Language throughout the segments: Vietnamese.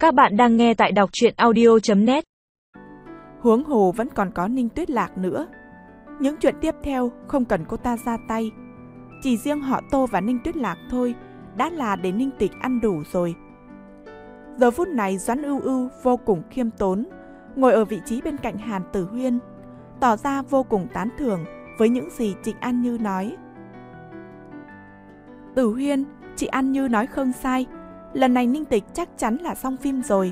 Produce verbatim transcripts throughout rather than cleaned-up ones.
Các bạn đang nghe tại đọc truyện audio chấm net. Huống hồ vẫn còn có Ninh Tuyết Lạc nữa. Những chuyện tiếp theo không cần cô ta ra tay. Chỉ riêng họ Tô và Ninh Tuyết Lạc thôi đã là để Ninh Tịch ăn đủ rồi. Giờ phút này Doãn Ưu Ưu vô cùng khiêm tốn, ngồi ở vị trí bên cạnh Hàn Tử Huyên, tỏ ra vô cùng tán thưởng với những gì Trịnh An Như nói. Tử Huyên, chị An Như nói không sai, lần này Ninh Tịch chắc chắn là xong phim rồi.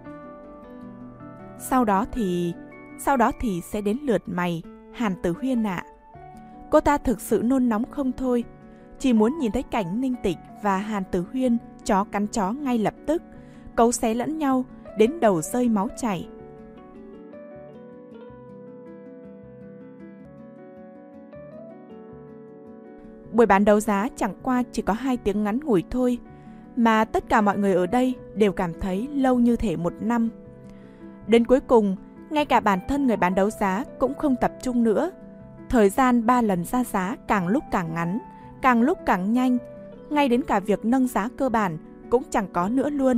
Sau đó thì... Sau đó thì sẽ đến lượt mày, Hàn Tử Huyên ạ. Cô ta thực sự nôn nóng không thôi, chỉ muốn nhìn thấy cảnh Ninh Tịch và Hàn Tử Huyên chó cắn chó ngay lập tức, cấu xé lẫn nhau đến đầu rơi máu chảy. Buổi bán đấu giá chẳng qua chỉ có hai tiếng ngắn ngủi thôi, mà tất cả mọi người ở đây đều cảm thấy lâu như thể một năm. Đến cuối cùng, ngay cả bản thân người bán đấu giá cũng không tập trung nữa. Thời gian ba lần ra giá càng lúc càng ngắn, càng lúc càng nhanh, ngay đến cả việc nâng giá cơ bản cũng chẳng có nữa luôn.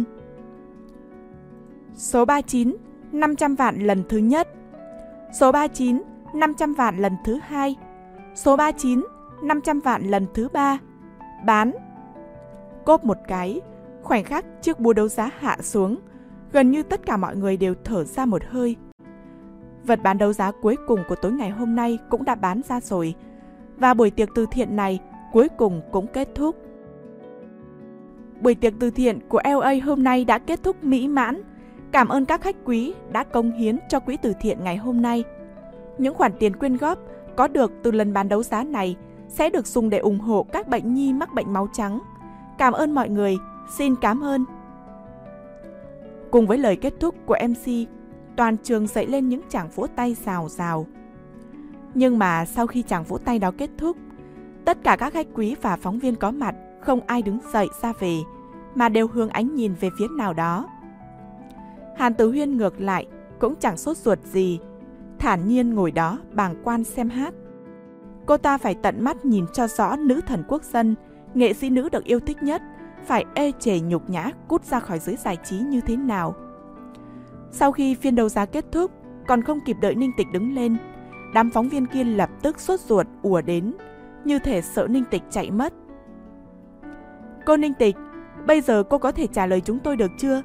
Số ba mươi chín, năm trăm vạn lần thứ nhất. Số ba mươi chín, năm trăm vạn lần thứ hai. Số ba mươi chín, năm trăm vạn lần thứ ba. Bán. Cốp một cái, khoảnh khắc chiếc búa đấu giá hạ xuống, gần như tất cả mọi người đều thở ra một hơi. Vật bán đấu giá cuối cùng của tối ngày hôm nay cũng đã bán ra rồi, và buổi tiệc từ thiện này cuối cùng cũng kết thúc. Buổi tiệc từ thiện của lờ a hôm nay đã kết thúc mỹ mãn. Cảm ơn các khách quý đã cống hiến cho quỹ từ thiện ngày hôm nay. Những khoản tiền quyên góp có được từ lần bán đấu giá này sẽ được dùng để ủng hộ các bệnh nhi mắc bệnh máu trắng. Cảm ơn mọi người, xin cảm ơn. Cùng với lời kết thúc của em xê, toàn trường dậy lên những tràng vỗ tay rào rào. Nhưng mà sau khi tràng vỗ tay đó kết thúc, tất cả các khách quý và phóng viên có mặt không ai đứng dậy ra về, mà đều hướng ánh nhìn về phía nào đó. Hàn Tử Huyên ngược lại cũng chẳng sốt ruột gì, thản nhiên ngồi đó bàng quan xem hát. Cô ta phải tận mắt nhìn cho rõ nữ thần quốc dân, nghệ sĩ nữ được yêu thích nhất, phải ê chề nhục nhã cút ra khỏi giới giải trí như thế nào. Sau khi phiên đấu giá kết thúc, còn không kịp đợi Ninh Tịch đứng lên, đám phóng viên kia lập tức sốt ruột ùa đến, như thể sợ Ninh Tịch chạy mất. Cô Ninh Tịch, bây giờ cô có thể trả lời chúng tôi được chưa?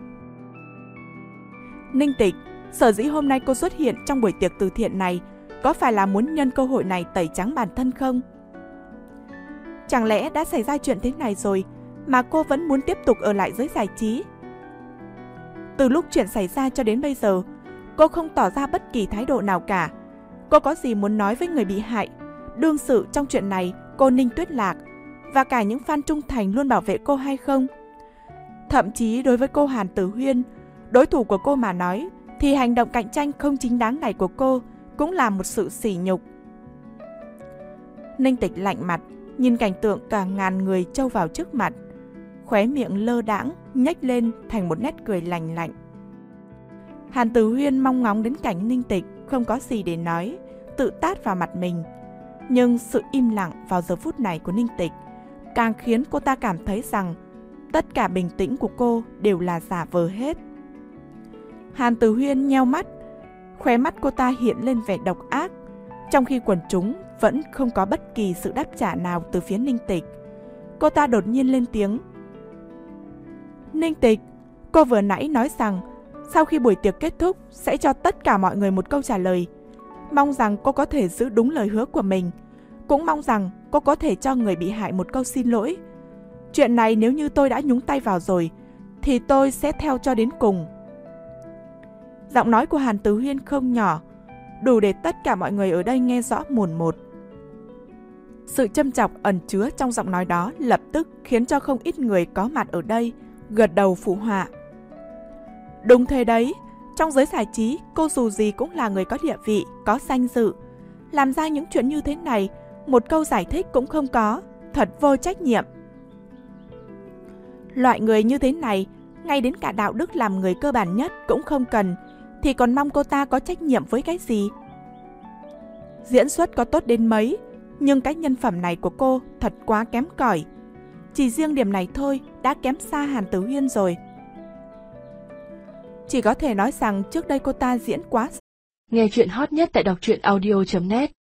Ninh Tịch, sở dĩ hôm nay cô xuất hiện trong buổi tiệc từ thiện này có phải là muốn nhân cơ hội này tẩy trắng bản thân không? Chẳng lẽ đã xảy ra chuyện thế này rồi mà cô vẫn muốn tiếp tục ở lại giới giải trí? Từ lúc chuyện xảy ra cho đến bây giờ, cô không tỏ ra bất kỳ thái độ nào cả. Cô có gì muốn nói với người bị hại, đương sự trong chuyện này, cô Ninh Tuyết Lạc, và cả những fan trung thành luôn bảo vệ cô hay không? Thậm chí đối với cô Hàn Tử Huyên, đối thủ của cô mà nói, thì hành động cạnh tranh không chính đáng này của cô cũng là một sự sỉ nhục. Ninh Tịch lạnh mặt, nhìn cảnh tượng cả ngàn người trâu vào trước mặt, khóe miệng lơ đãng nhếch lên thành một nét cười lành lạnh. Hàn Tử Huyên mong ngóng đến cảnh Ninh Tịch không có gì để nói, tự tát vào mặt mình. Nhưng sự im lặng vào giờ phút này của Ninh Tịch càng khiến cô ta cảm thấy rằng tất cả bình tĩnh của cô đều là giả vờ hết. Hàn Tử Huyên nheo mắt, khóe mắt cô ta hiện lên vẻ độc ác, trong khi quần chúng vẫn không có bất kỳ sự đáp trả nào từ phía Ninh Tịch. Cô ta đột nhiên lên tiếng. Ninh Tịch, cô vừa nãy nói rằng sau khi buổi tiệc kết thúc sẽ cho tất cả mọi người một câu trả lời. Mong rằng cô có thể giữ đúng lời hứa của mình. Cũng mong rằng cô có thể cho người bị hại một câu xin lỗi. Chuyện này nếu như tôi đã nhúng tay vào rồi, thì tôi sẽ theo cho đến cùng. Giọng nói của Hàn Tử Huyên không nhỏ, đủ để tất cả mọi người ở đây nghe rõ mồn một. Sự châm chọc ẩn chứa trong giọng nói đó lập tức khiến cho không ít người có mặt ở đây gật đầu phụ họa. Đúng thế đấy, trong giới giải trí, cô dù gì cũng là người có địa vị, có danh dự. Làm ra những chuyện như thế này, một câu giải thích cũng không có, thật vô trách nhiệm. Loại người như thế này, ngay đến cả đạo đức làm người cơ bản nhất cũng không cần, thì còn mong cô ta có trách nhiệm với cái gì? Diễn xuất có tốt đến mấy, nhưng cái nhân phẩm này của cô thật quá kém cỏi. Chỉ riêng điểm này thôi đã kém xa Hàn Tử Huyên rồi. Chỉ có thể nói rằng trước đây cô ta diễn quá. Nghe chuyện hot nhất tại đọc truyện audio chấm net.